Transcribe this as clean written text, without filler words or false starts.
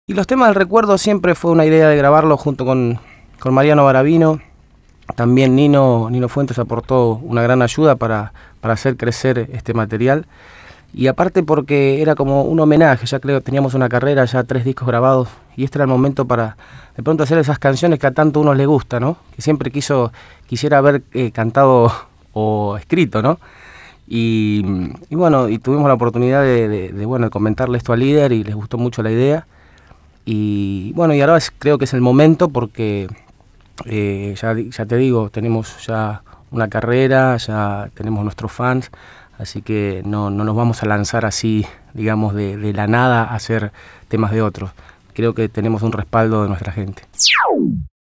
Y los temas del recuerdo siempre fue una idea de grabarlo junto con Mariano Baravino. También Nino Fuentes aportó una gran ayuda para hacer crecer este material. Y aparte porque era como un homenaje, ya creo que teníamos una carrera, ya 3 discos grabados, y este era el momento para de pronto hacer esas canciones que a tanto uno les gusta, ¿no? Que siempre quisiera haber cantado o escrito, ¿no? Y bueno, y tuvimos la oportunidad de comentarle esto al líder y les gustó mucho la idea. Y bueno, y ahora creo que es el momento porque ya te digo, tenemos ya una carrera, ya tenemos nuestros fans, así que no nos vamos a lanzar así, digamos, de la nada a hacer temas de otros. Creo que tenemos un respaldo de nuestra gente.